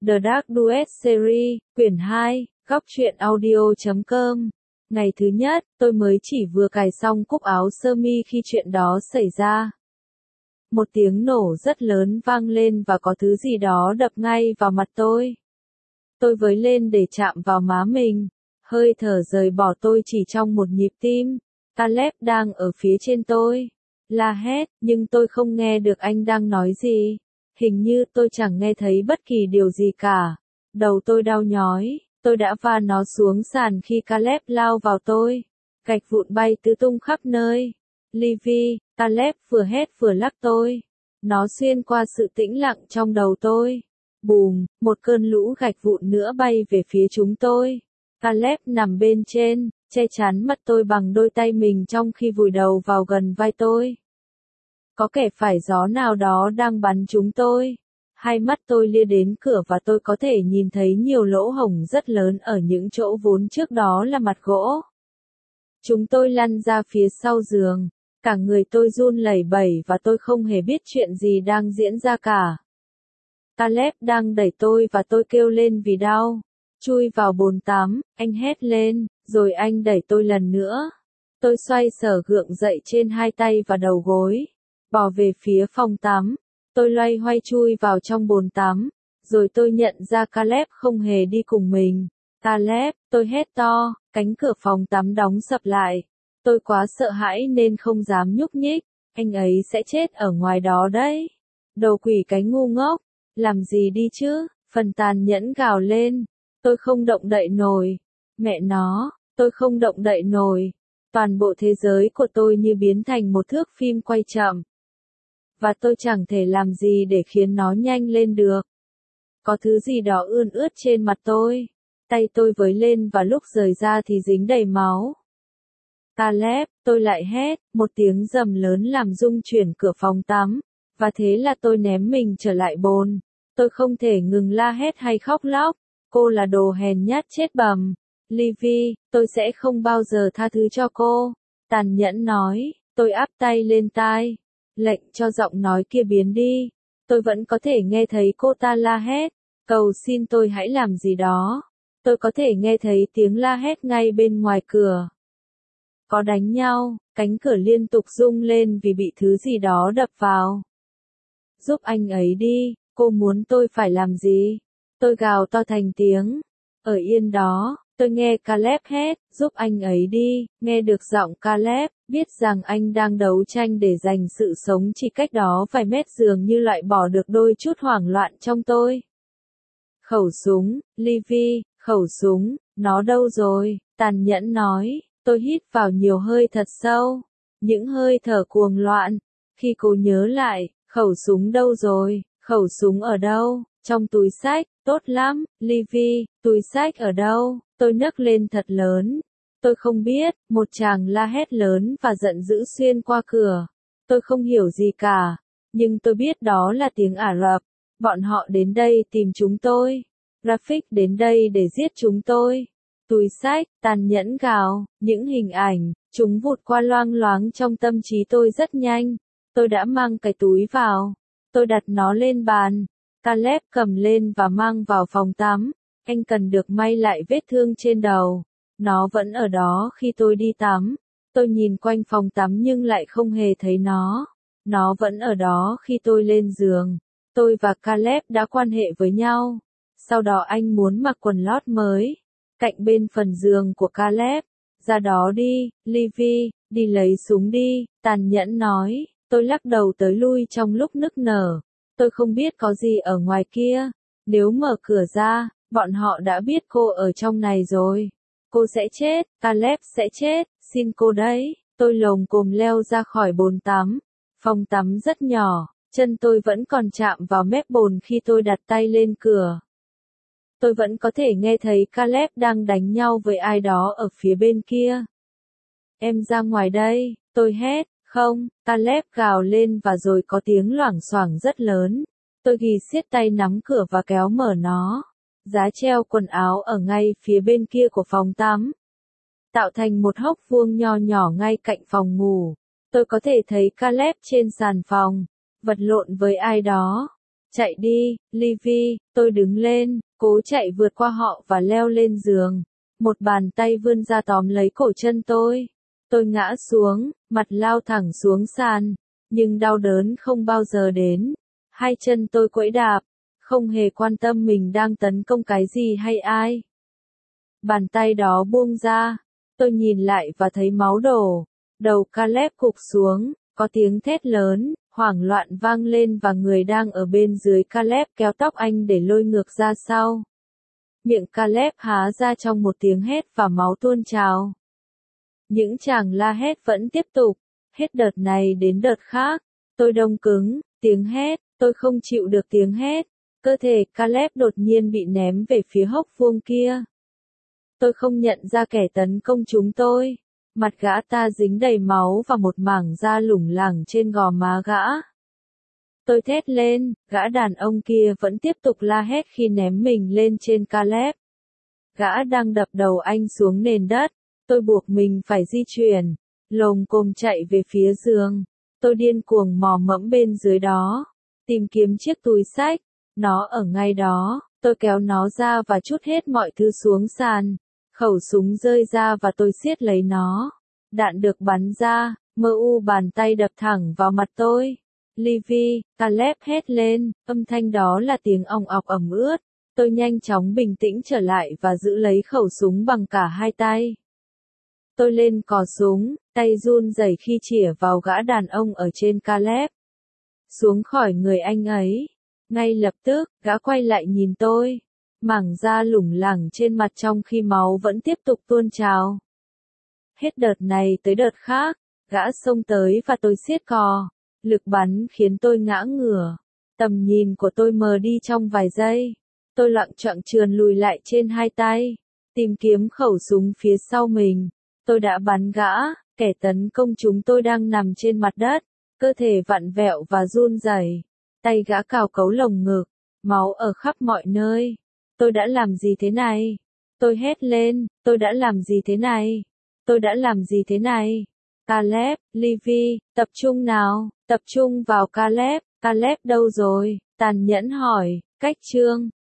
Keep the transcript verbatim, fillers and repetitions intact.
The Dark Duet Series, quyển hai, góc truyện audio chấm com. Ngày thứ nhất, tôi mới chỉ vừa cài xong cúc áo sơ mi khi chuyện đó xảy ra. Một tiếng nổ rất lớn vang lên và có thứ gì đó đập ngay vào mặt tôi. Tôi với lên để chạm vào má mình. Hơi thở rời bỏ tôi chỉ trong một nhịp tim. Caleb đang ở phía trên tôi. La hét, nhưng tôi không nghe được anh đang nói gì. Hình như tôi chẳng nghe thấy bất kỳ điều gì cả. Đầu tôi đau nhói, tôi đã va nó xuống sàn khi Caleb lao vào tôi. Gạch vụn bay tứ tung khắp nơi. Livy, Caleb vừa hét vừa lắc tôi. Nó xuyên qua sự tĩnh lặng trong đầu tôi. Bùm, một cơn lũ gạch vụn nữa bay về phía chúng tôi. Caleb nằm bên trên, che chắn mặt tôi bằng đôi tay mình trong khi vùi đầu vào gần vai tôi. Có kẻ phải gió nào đó đang bắn chúng tôi. Hai mắt tôi lia đến cửa và tôi có thể nhìn thấy nhiều lỗ hổng rất lớn ở những chỗ vốn trước đó là mặt gỗ. Chúng tôi lăn ra phía sau giường. Cả người tôi run lẩy bẩy và tôi không hề biết chuyện gì đang diễn ra cả. Caleb đang đẩy tôi và tôi kêu lên vì đau. Chui vào bồn tắm, anh hét lên, rồi anh đẩy tôi lần nữa. Tôi xoay sở gượng dậy trên hai tay và đầu gối. Bỏ về phía phòng tắm. Tôi loay hoay chui vào trong bồn tắm. Rồi tôi nhận ra Caleb không hề đi cùng mình. Caleb, tôi hét to, cánh cửa phòng tắm đóng sập lại. Tôi quá sợ hãi nên không dám nhúc nhích. Anh ấy sẽ chết ở ngoài đó đấy. Đồ quỷ cái ngu ngốc. Làm gì đi chứ? Phần tàn nhẫn gào lên. Tôi không động đậy nổi. Mẹ nó, tôi không động đậy nổi. Toàn bộ thế giới của tôi như biến thành một thước phim quay chậm. Và tôi chẳng thể làm gì để khiến nó nhanh lên được. Có thứ gì đó ươn ướt trên mặt tôi. Tay tôi với lên và lúc rời ra thì dính đầy máu. Caleb, tôi lại hét, một tiếng rầm lớn làm rung chuyển cửa phòng tắm. Và thế là tôi ném mình trở lại bồn. Tôi không thể ngừng la hét hay khóc lóc. Cô là đồ hèn nhát chết bầm. Livy, tôi sẽ không bao giờ tha thứ cho cô. Tàn nhẫn nói, tôi áp tay lên tai. Lệnh cho giọng nói kia biến đi. Tôi vẫn có thể nghe thấy cô ta la hét. Cầu xin tôi hãy làm gì đó. Tôi có thể nghe thấy tiếng la hét ngay bên ngoài cửa. Có đánh nhau, cánh cửa liên tục rung lên vì bị thứ gì đó đập vào. Giúp anh ấy đi, cô muốn tôi phải làm gì? Tôi gào to thành tiếng. Ở yên đó, tôi nghe Caleb hét, giúp anh ấy đi, nghe được giọng Caleb, biết rằng anh đang đấu tranh để giành sự sống chỉ cách đó vài mét dường như loại bỏ được đôi chút hoảng loạn trong tôi. Khẩu súng, Livy, khẩu súng, nó đâu rồi? Tàn nhẫn nói, tôi hít vào nhiều hơi thật sâu. Những hơi thở cuồng loạn. Khi cô nhớ lại, khẩu súng đâu rồi? Khẩu súng ở đâu? Trong túi xách, tốt lắm, Livy, túi xách ở đâu? Tôi nấc lên thật lớn. Tôi không biết, một chàng la hét lớn và giận dữ xuyên qua cửa. Tôi không hiểu gì cả, nhưng tôi biết đó là tiếng Ả Rập. Bọn họ đến đây tìm chúng tôi. Rafik đến đây để giết chúng tôi. Túi xách, tàn nhẫn gào, những hình ảnh, chúng vụt qua loang loáng trong tâm trí tôi rất nhanh. Tôi đã mang cái túi vào. Tôi đặt nó lên bàn. Caleb cầm lên và mang vào phòng tắm. Anh cần được may lại vết thương trên đầu. Nó vẫn ở đó khi tôi đi tắm. Tôi nhìn quanh phòng tắm nhưng lại không hề thấy nó. Nó vẫn ở đó khi tôi lên giường. Tôi và Caleb đã quan hệ với nhau. Sau đó anh muốn mặc quần lót mới. Cạnh bên phần giường của Caleb. Ra đó đi, Livy, đi lấy súng đi, tàn nhẫn nói. Tôi lắc đầu tới lui trong lúc nức nở. Tôi không biết có gì ở ngoài kia. Nếu mở cửa ra, bọn họ đã biết cô ở trong này rồi. Cô sẽ chết, Caleb sẽ chết, xin cô đấy. Tôi lồm cồm leo ra khỏi bồn tắm. Phòng tắm rất nhỏ, chân tôi vẫn còn chạm vào mép bồn khi tôi đặt tay lên cửa. Tôi vẫn có thể nghe thấy Caleb đang đánh nhau với ai đó ở phía bên kia. Em ra ngoài đây, tôi hét. Không, Caleb gào lên và rồi có tiếng loảng xoảng rất lớn. Tôi ghi siết tay nắm cửa và kéo mở nó. Giá treo quần áo ở ngay phía bên kia của phòng tắm. Tạo thành một hốc vuông nho nhỏ ngay cạnh phòng ngủ. Tôi có thể thấy Caleb trên sàn phòng. Vật lộn với ai đó. Chạy đi, Livy, tôi đứng lên, cố chạy vượt qua họ và leo lên giường. Một bàn tay vươn ra tóm lấy cổ chân tôi. Tôi ngã xuống, mặt lao thẳng xuống sàn, nhưng đau đớn không bao giờ đến. Hai chân tôi quẫy đạp, không hề quan tâm mình đang tấn công cái gì hay ai. Bàn tay đó buông ra, tôi nhìn lại và thấy máu đổ. Đầu Caleb gục xuống, có tiếng thét lớn, hoảng loạn vang lên và người đang ở bên dưới Caleb kéo tóc anh để lôi ngược ra sau. Miệng Caleb há ra trong một tiếng hét và máu tuôn trào. Những tràng la hét vẫn tiếp tục, hết đợt này đến đợt khác. Tôi đông cứng, tiếng hét, tôi không chịu được tiếng hét. Cơ thể Caleb đột nhiên bị ném về phía hốc vuông kia. Tôi không nhận ra kẻ tấn công chúng tôi. Mặt gã ta dính đầy máu và một mảng da lủng lẳng trên gò má gã. Tôi thét lên, gã đàn ông kia vẫn tiếp tục la hét khi ném mình lên trên Caleb. Gã đang đập đầu anh xuống nền đất. Tôi buộc mình phải di chuyển, lồm cồm chạy về phía giường. Tôi điên cuồng mò mẫm bên dưới đó, tìm kiếm chiếc túi xách. Nó ở ngay đó, tôi kéo nó ra và trút hết mọi thứ xuống sàn. Khẩu súng rơi ra và tôi siết lấy nó. Đạn được bắn ra, mơ u bàn tay đập thẳng vào mặt tôi. Livy, Caleb hét lên, âm thanh đó là tiếng ong ọc ẩm ướt. Tôi nhanh chóng bình tĩnh trở lại và giữ lấy khẩu súng bằng cả hai tay. Tôi lên cò súng, tay run rẩy khi chĩa vào gã đàn ông ở trên Caleb. Xuống khỏi người anh ấy. Ngay lập tức, gã quay lại nhìn tôi. Mảng da lủng lẳng trên mặt trong khi máu vẫn tiếp tục tuôn trào. Hết đợt này tới đợt khác, gã xông tới và tôi siết cò. Lực bắn khiến tôi ngã ngửa. Tầm nhìn của tôi mờ đi trong vài giây. Tôi loạng choạng trườn lùi lại trên hai tay, tìm kiếm khẩu súng phía sau mình. Tôi đã bắn gã, kẻ tấn công chúng tôi đang nằm trên mặt đất, cơ thể vặn vẹo và run rẩy. Tay gã cào cấu lồng ngực, máu ở khắp mọi nơi. Tôi đã làm gì thế này? Tôi hét lên, tôi đã làm gì thế này? Tôi đã làm gì thế này? Caleb, Livy, tập trung nào, tập trung vào Caleb. Caleb đâu rồi? Tàn nhẫn hỏi, cách chương.